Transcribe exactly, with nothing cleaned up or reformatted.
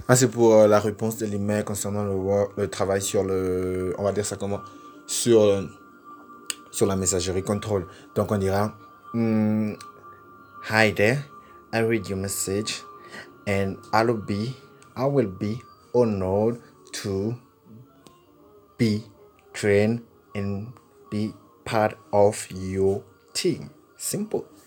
Ah, c'est pour euh, la réponse de l'email concernant le, work- le travail sur le, on va dire ça comment, sur, euh, sur la messagerie contrôle. Donc on dira, hmm, hi there, I read your message and I'll be, I will be honored to be trained and be part of your team. Simple.